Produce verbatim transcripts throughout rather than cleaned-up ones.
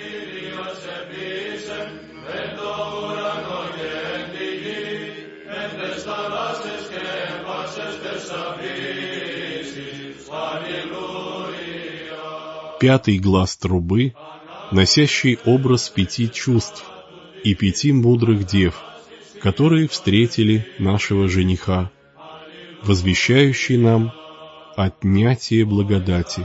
Пятый глас трубы, носящий образ пяти чувств и пяти мудрых дев, которые встретили нашего жениха, возвещающий нам отнятие благодати.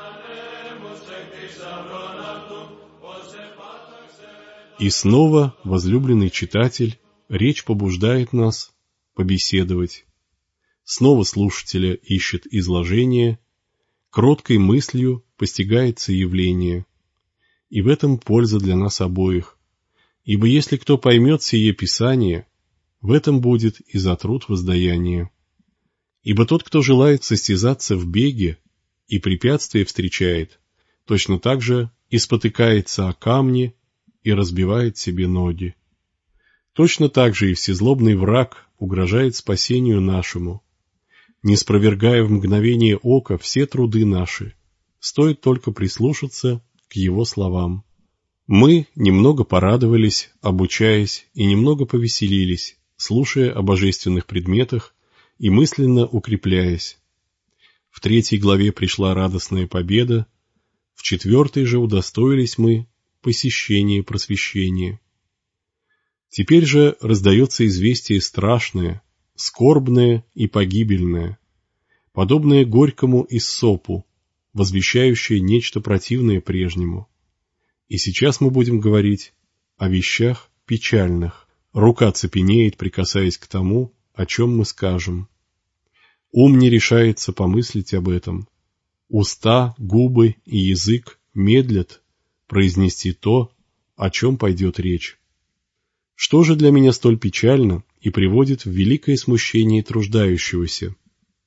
И снова, возлюбленный читатель, речь побуждает нас побеседовать. Снова слушателя ищет изложение, кроткой мыслью постигается явление. И в этом польза для нас обоих. Ибо если кто поймет сие Писание, в этом будет и за труд воздаяние. Ибо тот, кто желает состязаться в беге и препятствия встречает, точно так же и спотыкается о камни и разбивает себе ноги. Точно так же и всезлобный враг угрожает спасению нашему, не спровергая в мгновение ока все труды наши, стоит только прислушаться к его словам. Мы немного порадовались, обучаясь, и немного повеселились, слушая о божественных предметах и мысленно укрепляясь. В третьей главе пришла радостная победа, в четвертой же удостоились мы посещения просвещения. Теперь же раздается известие страшное, скорбное и погибельное, подобное горькому иссопу, возвещающее нечто противное прежнему. И сейчас мы будем говорить о вещах печальных. Рука цепенеет, прикасаясь к тому, о чем мы скажем. Ум не решается помыслить об этом. Уста, губы и язык медлят произнести то, о чем пойдет речь. Что же для меня столь печально и приводит в великое смущение труждающегося?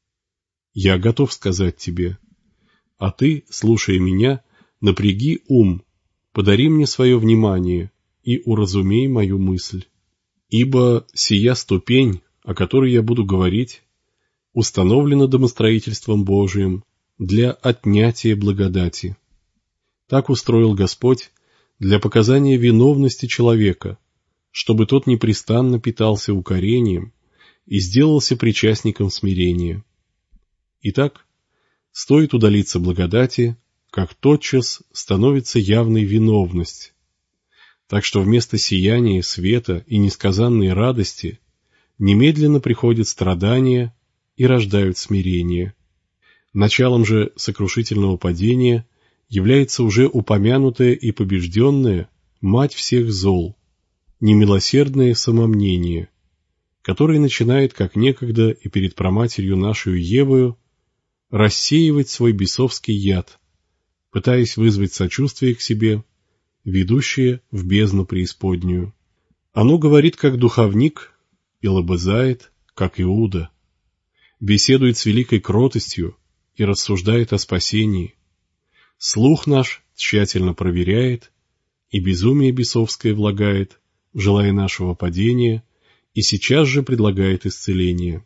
Я готов сказать тебе, а ты, слушая меня, напряги ум, подари мне свое внимание и уразумей мою мысль. Ибо сия ступень, о которой я буду говорить, установлена домостроительством Божиим для отнятия благодати. Так устроил Господь для показания виновности человека, чтобы тот непрестанно питался укорением и сделался причастником смирения. Итак, стоит удалиться благодати, как тотчас становится явной виновность. Так что вместо сияния, света и несказанной радости немедленно приходят страдания и рождают смирение. Началом же сокрушительного падения является уже упомянутая и побежденная мать всех зол, немилосердное самомнение, которое начинает, как некогда и перед праматерью нашей Евою, рассеивать свой бесовский яд, пытаясь вызвать сочувствие к себе, ведущее в бездну преисподнюю. Оно говорит, как духовник, и лобызает, как Иуда, беседует с великой кротостью и рассуждает о спасении. Слух наш тщательно проверяет, и безумие бесовское влагает, желая нашего падения, и сейчас же предлагает исцеление.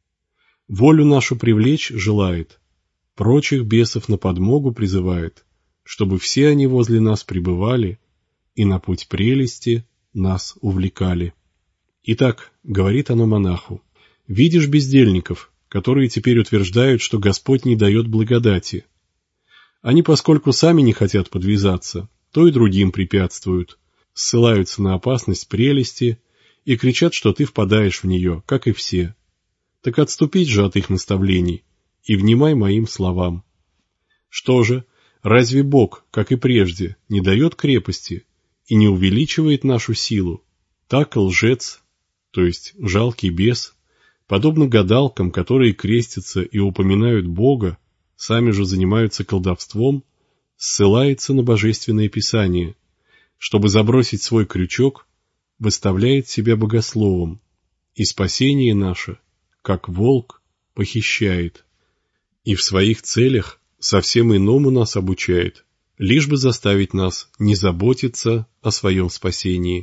Волю нашу привлечь желает, прочих бесов на подмогу призывает, чтобы все они возле нас пребывали и на путь прелести нас увлекали. Итак, говорит оно монаху, видишь бездельников, которые теперь утверждают, что Господь не дает благодати. Они, поскольку сами не хотят подвязаться, то и другим препятствуют, ссылаются на опасность прелести и кричат, что ты впадаешь в нее, как и все. Так отступить же от их наставлений и внимай моим словам. Что же, разве Бог, как и прежде, не дает крепости и не увеличивает нашу силу? Так лжец, то есть жалкий бес, подобно гадалкам, которые крестятся и упоминают Бога, сами же занимаются колдовством, ссылается на Божественное Писание, чтобы забросить свой крючок, выставляет себя богословом, и спасение наше, как волк, похищает, и в своих целях совсем иному нас обучает, лишь бы заставить нас не заботиться о своем спасении.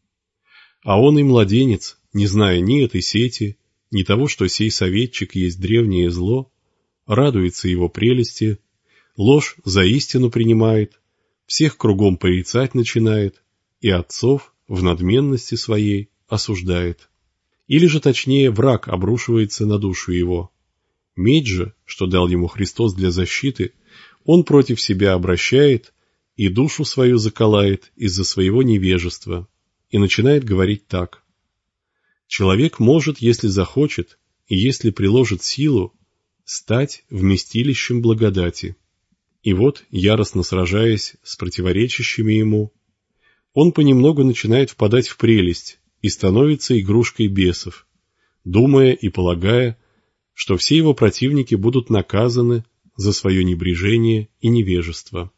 А он и младенец, не зная ни этой сети, ни того, что сей советчик есть древнее зло, радуется его прелести, ложь за истину принимает, всех кругом порицать начинает и отцов в надменности своей осуждает. Или же точнее, враг обрушивается на душу его. Меч же, что дал ему Христос для защиты, он против себя обращает и душу свою заколает из-за своего невежества, и начинает говорить так. Человек может, если захочет, и если приложит силу, стать вместилищем благодати. И вот, яростно сражаясь с противоречащими ему, он понемногу начинает впадать в прелесть и становится игрушкой бесов, думая и полагая, что все его противники будут наказаны за свое небрежение и невежество.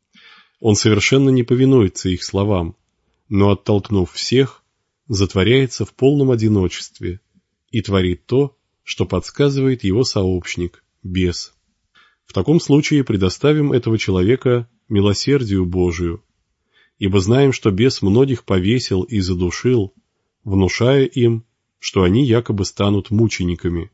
Он совершенно не повинуется их словам, но, оттолкнув всех, затворяется в полном одиночестве и творит то, что подсказывает его сообщник, бес. В таком случае предоставим этого человека милосердию Божию, ибо знаем, что бес многих повесил и задушил, внушая им, что они якобы станут мучениками.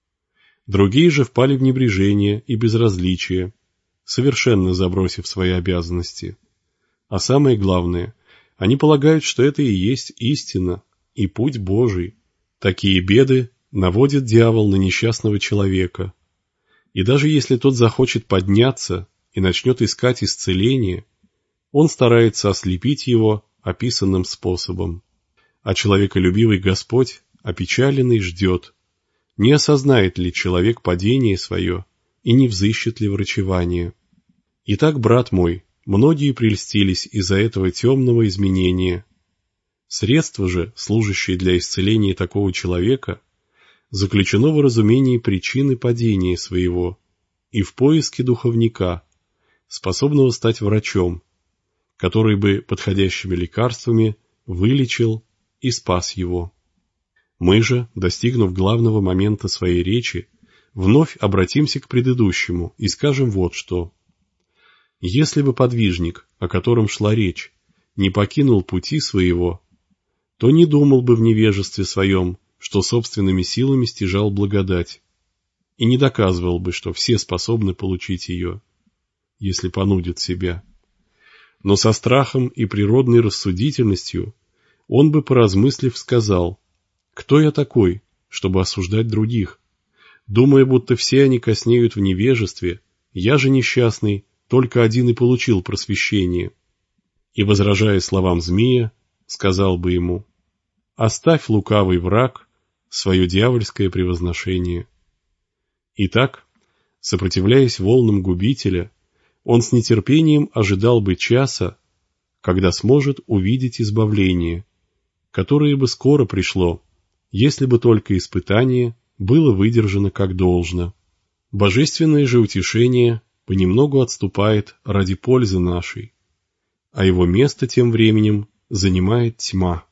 Другие же впали в небрежение и безразличие, совершенно забросив свои обязанности. А самое главное, они полагают, что это и есть истина и путь Божий. Такие беды наводит дьявол на несчастного человека. И даже если тот захочет подняться и начнет искать исцеление, он старается ослепить его описанным способом. А человеколюбивый Господь, опечаленный, ждет, не осознает ли человек падение свое и не взыщет ли врачевание. Итак, брат мой, многие прельстились из-за этого темного изменения. Средство же, служащее для исцеления такого человека, заключено в разумении причины падения своего и в поиске духовника, способного стать врачом, который бы подходящими лекарствами вылечил и спас его. Мы же, достигнув главного момента своей речи, вновь обратимся к предыдущему и скажем вот что. Если бы подвижник, о котором шла речь, не покинул пути своего, то не думал бы в невежестве своем, что собственными силами стяжал благодать, и не доказывал бы, что все способны получить ее, если понудят себя. Но со страхом и природной рассудительностью он бы, поразмыслив, сказал: «Кто я такой, чтобы осуждать других? Думая, будто все они коснеют в невежестве, я же несчастный, только один и получил просвещение». И, возражая словам змея, сказал бы ему: «Оставь, лукавый враг, свое дьявольское превозношение». Итак, сопротивляясь волнам губителя, он с нетерпением ожидал бы часа, когда сможет увидеть избавление, которое бы скоро пришло, если бы только испытание было выдержано как должно. Божественное же утешение понемногу отступает ради пользы нашей, а его место тем временем занимает тьма.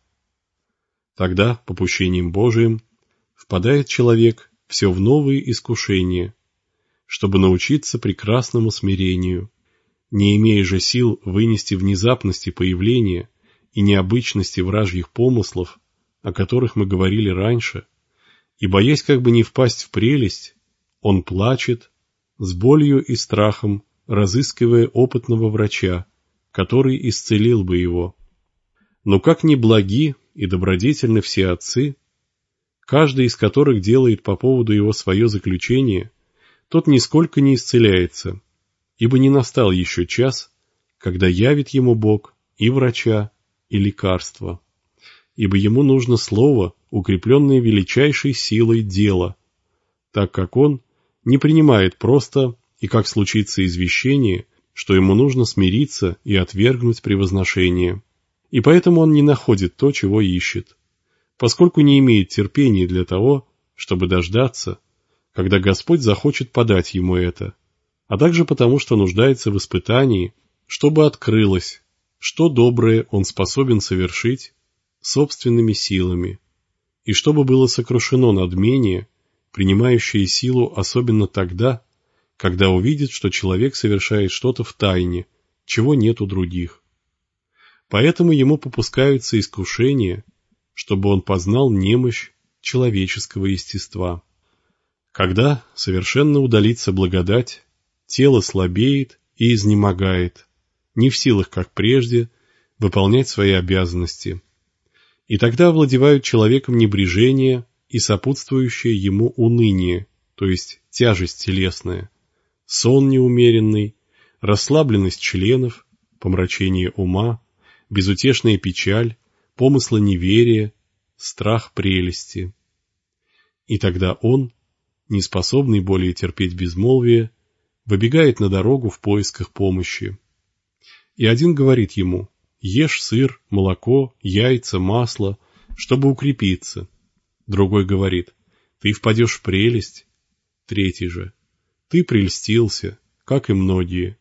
Тогда, попущением Божиим, впадает человек все в новые искушения, чтобы научиться прекрасному смирению, не имея же сил вынести внезапности появления и необычности вражьих помыслов, о которых мы говорили раньше, и, боясь как бы не впасть в прелесть, он плачет, с болью и страхом разыскивая опытного врача, который исцелил бы его. Но как ни благи и добродетельны все отцы, каждый из которых делает по поводу его свое заключение, тот нисколько не исцеляется, ибо не настал еще час, когда явит ему Бог и врача, и лекарства, ибо ему нужно слово, укрепленное величайшей силой дела, так как он не принимает просто, и как случится извещение, что ему нужно смириться и отвергнуть превозношение, и поэтому он не находит то, чего ищет, поскольку не имеет терпения для того, чтобы дождаться, когда Господь захочет подать ему это, а также потому, что нуждается в испытании, чтобы открылось, что доброе он способен совершить собственными силами, и чтобы было сокрушено надмение, принимающее силу особенно тогда, когда увидит, что человек совершает что-то в тайне, чего нет у других. Поэтому ему попускаются искушения, чтобы он познал немощь человеческого естества. Когда совершенно удалится благодать, тело слабеет и изнемогает, не в силах, как прежде, выполнять свои обязанности. И тогда овладевают человеком небрежение и сопутствующее ему уныние, то есть тяжесть телесная, сон неумеренный, расслабленность членов, помрачение ума, безутешная печаль, помыслы неверия, страх прелести. И тогда он, неспособный более терпеть безмолвие, выбегает на дорогу в поисках помощи. И один говорит ему: «Ешь сыр, молоко, яйца, масло, чтобы укрепиться». Другой говорит: «Ты впадешь в прелесть». Третий же: «Ты прельстился, как и многие».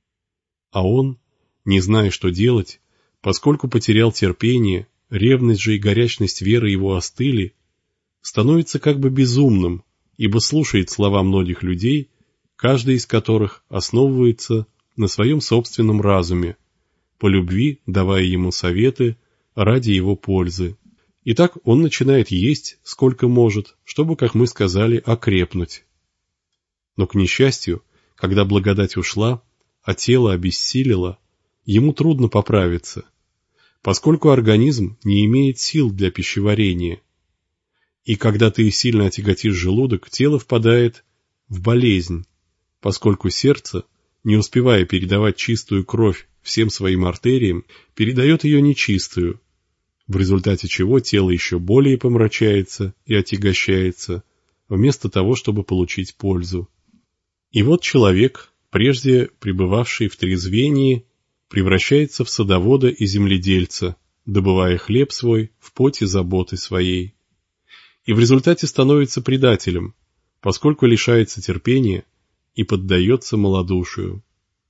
А он, не зная, что делать, поскольку потерял терпение, ревность же и горячность веры его остыли, становится как бы безумным, ибо слушает слова многих людей, каждый из которых основывается на своем собственном разуме, по любви давая ему советы ради его пользы. И так он начинает есть сколько может, чтобы, как мы сказали, окрепнуть. Но, к несчастью, когда благодать ушла, а тело обессилило, ему трудно поправиться, поскольку организм не имеет сил для пищеварения. И когда ты сильно отяготишь желудок, тело впадает в болезнь, поскольку сердце, не успевая передавать чистую кровь всем своим артериям, передает ее нечистую, в результате чего тело еще более помрачается и отягощается, вместо того, чтобы получить пользу. И вот человек, прежде пребывавший в трезвении, превращается в садовода и земледельца, добывая хлеб свой в поте заботы своей. И в результате становится предателем, поскольку лишается терпения и поддается малодушию.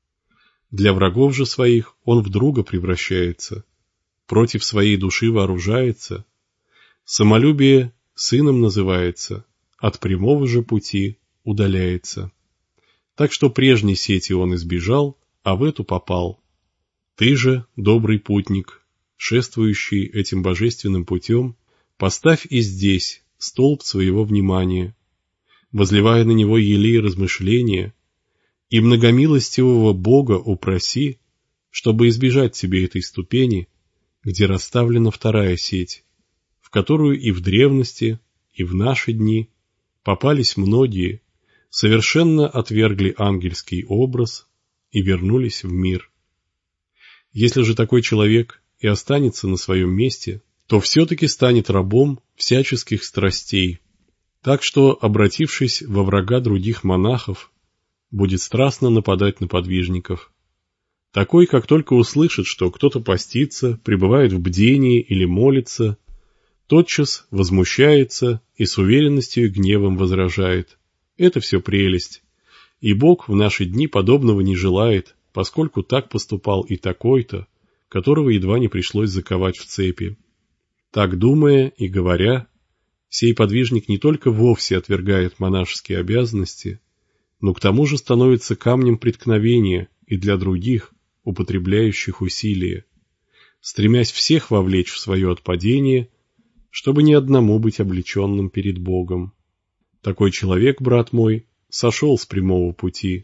Для врагов же своих он в друга превращается, против своей души вооружается, самолюбие сыном называется, от прямого же пути удаляется. Так что прежней сети он избежал, а в эту попал. Ты же, добрый путник, шествующий этим божественным путем, поставь и здесь столб своего внимания, возливая на него елей размышления, и многомилостивого Бога упроси, чтобы избежать себе этой ступени, где расставлена вторая сеть, в которую и в древности, и в наши дни попались многие, совершенно отвергли ангельский образ и вернулись в мир. Если же такой человек и останется на своем месте, то все-таки станет рабом всяческих страстей, так что, обратившись во врага других монахов, будет страстно нападать на подвижников. Такой, как только услышит, что кто-то постится, пребывает в бдении или молится, тотчас возмущается и с уверенностью и гневом возражает: это все прелесть, и Бог в наши дни подобного не желает, поскольку так поступал и такой-то, которого едва не пришлось заковать в цепи. Так думая и говоря, сей подвижник не только вовсе отвергает монашеские обязанности, но к тому же становится камнем преткновения и для других, употребляющих усилия, стремясь всех вовлечь в свое отпадение, чтобы ни одному быть облеченным перед Богом. Такой человек, брат мой, сошел с прямого пути.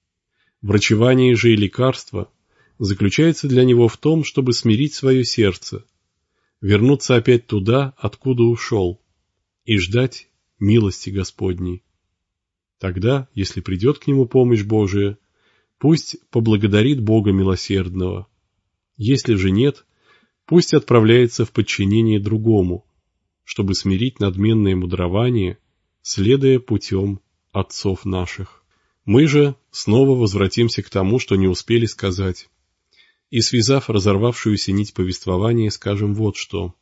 Врачевание же и лекарство заключается для него в том, чтобы смирить свое сердце, вернуться опять туда, откуда ушел, и ждать милости Господней. Тогда, если придет к нему помощь Божия, пусть поблагодарит Бога милосердного. Если же нет, пусть отправляется в подчинение другому, чтобы смирить надменное мудрование, следуя путем отцов наших. Мы же снова возвратимся к тому, что не успели сказать, и, связав разорвавшуюся нить повествования, скажем вот что.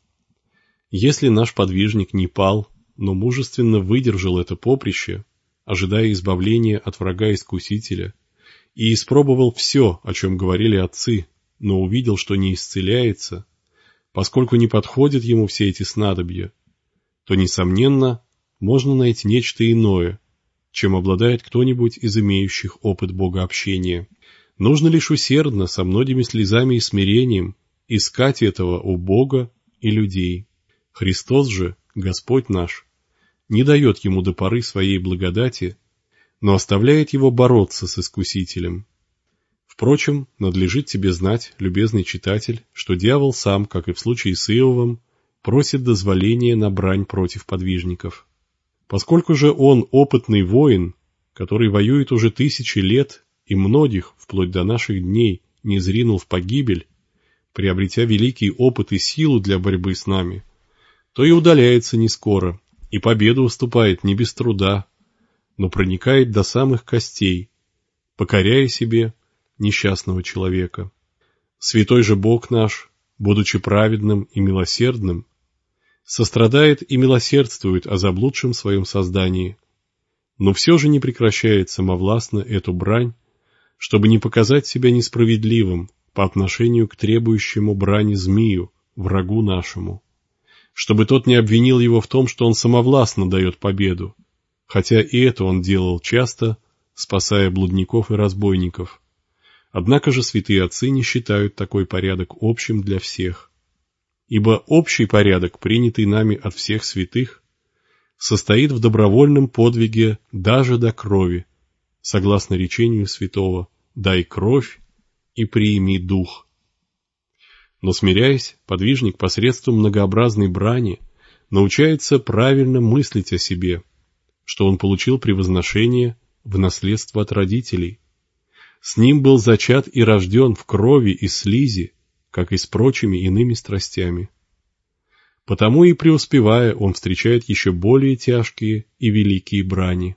Если наш подвижник не пал, но мужественно выдержал это поприще, ожидая избавления от врага-искусителя, и испробовал все, о чем говорили отцы, но увидел, что не исцеляется, поскольку не подходят ему все эти снадобья, то, несомненно, можно найти нечто иное, чем обладает кто-нибудь из имеющих опыт богообщения. Нужно лишь усердно, со многими слезами и смирением, искать этого у Бога и людей. Христос же, Господь наш, не дает ему до поры своей благодати, но оставляет его бороться с искусителем. В Впрочем, надлежит тебе знать, любезный читатель, что дьявол сам, как и в случае с Иовом, просит дозволения на брань против подвижников. Поскольку же он опытный воин, который воюет уже тысячи лет и многих, вплоть до наших дней, не зринул в погибель, приобретя великий опыт и силу для борьбы с нами, то и удаляется не скоро, и победу уступает не без труда, но проникает до самых костей, покоряя себе несчастного человека. Святой же Бог наш, будучи праведным и милосердным, сострадает и милосердствует о заблудшем своем создании, но все же не прекращает самовластно эту брань, чтобы не показать себя несправедливым по отношению к требующему брани змею, врагу нашему, чтобы тот не обвинил его в том, что он самовластно дает победу, хотя и это он делал часто, спасая блудников и разбойников. Однако же святые отцы не считают такой порядок общим для всех. Ибо общий порядок, принятый нами от всех святых, состоит в добровольном подвиге даже до крови, согласно речению святого «дай кровь и приими дух». Но смиряясь, подвижник посредством многообразной брани научается правильно мыслить о себе, что он получил превозношение в наследство от родителей. С ним был зачат и рожден в крови и слизи, как и с прочими иными страстями. Потому и преуспевая, он встречает еще более тяжкие и великие брани.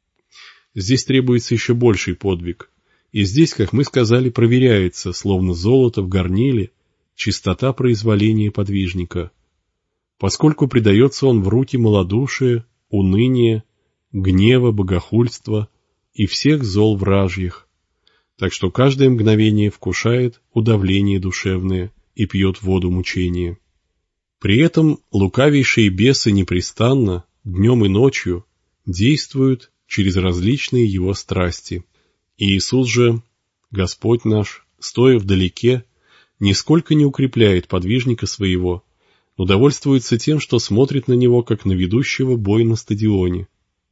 Здесь требуется еще больший подвиг, и здесь, как мы сказали, проверяется, словно золото в горниле, чистота произволения подвижника, поскольку предается он в руки малодушия, уныния, гнева, богохульства и всех зол вражьих, так что каждое мгновение вкушает удавление душевное и пьет воду мучения. При этом лукавейшие бесы непрестанно, днем и ночью, действуют через различные его страсти. И Иисус же, Господь наш, стоя вдалеке, нисколько не укрепляет подвижника своего, но довольствуется тем, что смотрит на него, как на ведущего бой на стадионе.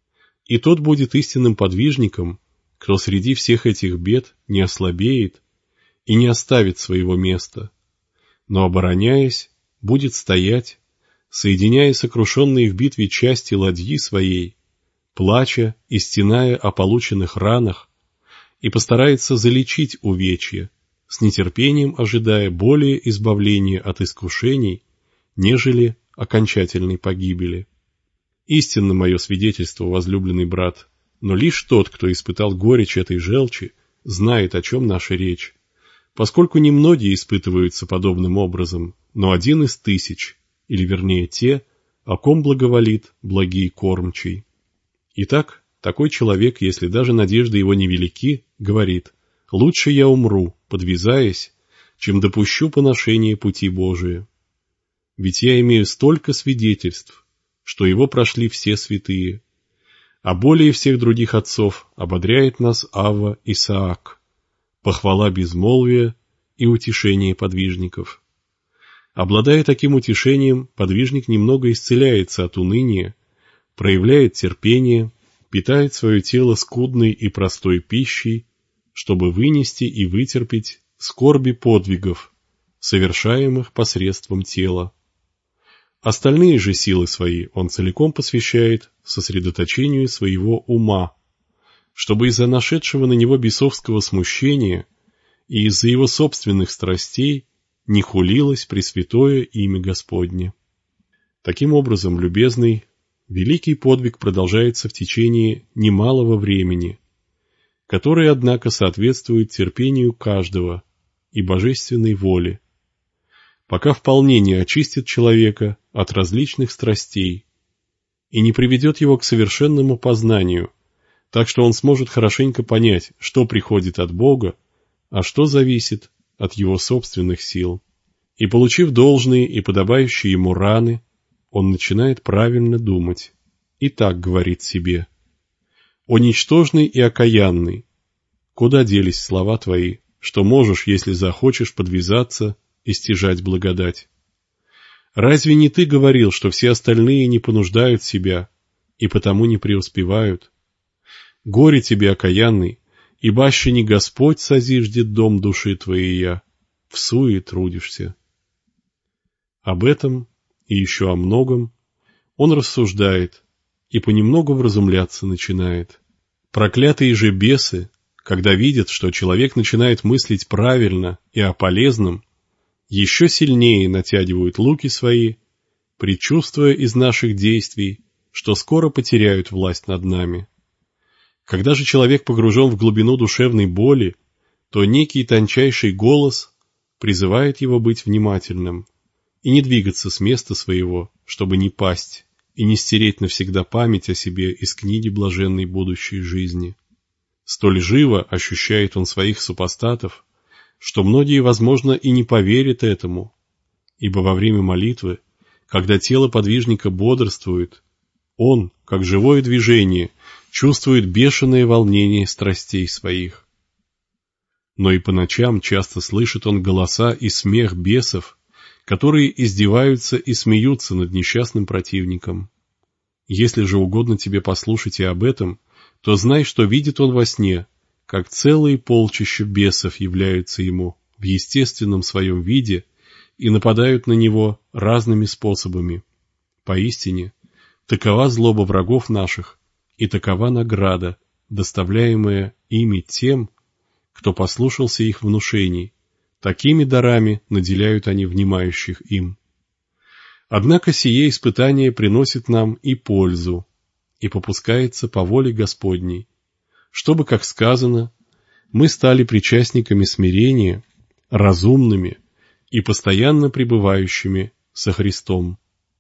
И тот будет истинным подвижником, кто среди всех этих бед не ослабеет и не оставит своего места, но, обороняясь, будет стоять, соединяя сокрушенные в битве части ладьи своей, плача и стеная о полученных ранах, и постарается залечить увечья, с нетерпением ожидая более избавления от искушений, нежели окончательной погибели. Истинно мое свидетельство, возлюбленный брат, но лишь тот, кто испытал горечь этой желчи, знает, о чем наша речь, поскольку немногие испытываются подобным образом, но один из тысяч, или вернее те, о ком благоволит благий кормчий. Итак, такой человек, если даже надежды его невелики, говорит: «Лучше я умру, подвязаясь, чем допущу поношение пути Божия. Ведь я имею столько свидетельств, что его прошли все святые, а более всех других отцов ободряет нас Авва Исаак, похвала безмолвия и утешение подвижников». Обладая таким утешением, подвижник немного исцеляется от уныния, проявляет терпение, питает свое тело скудной и простой пищей, чтобы вынести и вытерпеть скорби подвигов, совершаемых посредством тела. Остальные же силы свои он целиком посвящает сосредоточению своего ума, чтобы из-за нашедшего на него бесовского смущения и из-за его собственных страстей не хулилось пресвятое имя Господне. Таким образом, любезный, великий подвиг продолжается в течение немалого времени, которое, однако, соответствует терпению каждого и божественной воле, пока вполне не очистит человека от различных страстей и не приведет его к совершенному познанию, так что он сможет хорошенько понять, что приходит от Бога, а что зависит от его собственных сил. И, получив должные и подобающие ему раны, он начинает правильно думать и так говорит себе: «О ничтожный и окаянный, куда делись слова твои, что можешь, если захочешь, подвязаться и стяжать благодать? Разве не ты говорил, что все остальные не понуждают себя и потому не преуспевают? Горе тебе, окаянный, ибо аще не Господь созиждет дом души твоей, в суе трудишься. Об этом и еще о многом он рассуждает и понемногу вразумляться начинает. Проклятые же бесы, когда видят, что человек начинает мыслить правильно и о полезном, еще сильнее натягивают луки свои, предчувствуя из наших действий, что скоро потеряют власть над нами. Когда же человек погружен в глубину душевной боли, то некий тончайший голос призывает его быть внимательным и не двигаться с места своего, чтобы не пасть и не стереть навсегда память о себе из книги блаженной будущей жизни. Столь живо ощущает он своих супостатов, что многие, возможно, и не поверят этому, ибо во время молитвы, когда тело подвижника бодрствует, он, как живое движение, чувствует бешеное волнение страстей своих. Но и по ночам часто слышит он голоса и смех бесов, которые издеваются и смеются над несчастным противником. Если же угодно тебе послушать и об этом, то знай, что видит он во сне, как целые полчища бесов являются ему в естественном своем виде и нападают на него разными способами. Поистине, такова злоба врагов наших, и такова награда, доставляемая ими тем, кто послушался их внушений. Такими дарами наделяют они внимающих им. Однако сие испытание приносит нам и пользу, и попускается по воле Господней, чтобы, как сказано, мы стали причастниками смирения, разумными и постоянно пребывающими со Христом.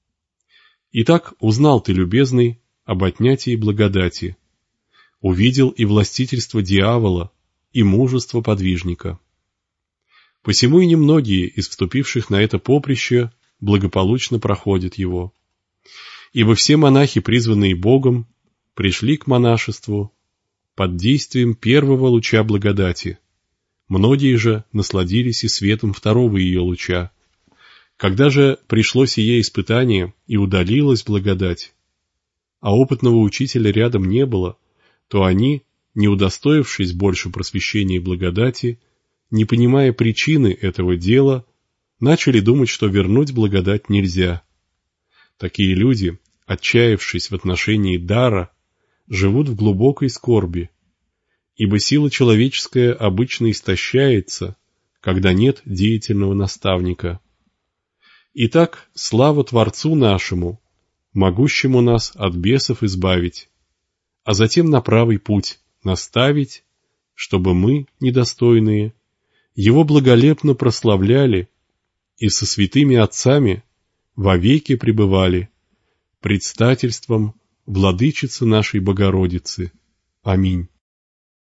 Итак, узнал ты, любезный, об отнятии благодати, увидел и властительство дьявола, и мужество подвижника. Посему и немногие из вступивших на это поприще благополучно проходят его. Ибо все монахи, призванные Богом, пришли к монашеству под действием первого луча благодати. Многие же насладились и светом второго ее луча. Когда же пришло сие испытание и удалилась благодать, а опытного учителя рядом не было, то они, не удостоившись больше просвещения и благодати, не понимая причины этого дела, начали думать, что вернуть благодать нельзя. Такие люди, отчаявшись в отношении дара, живут в глубокой скорби, ибо сила человеческая обычно истощается, когда нет деятельного наставника. Итак, слава Творцу нашему, могущему нас от бесов избавить, а затем на правый путь наставить, чтобы мы, недостойные, Его благолепно прославляли и со святыми отцами вовеки пребывали предстательством Владычицы нашей Богородицы. Аминь.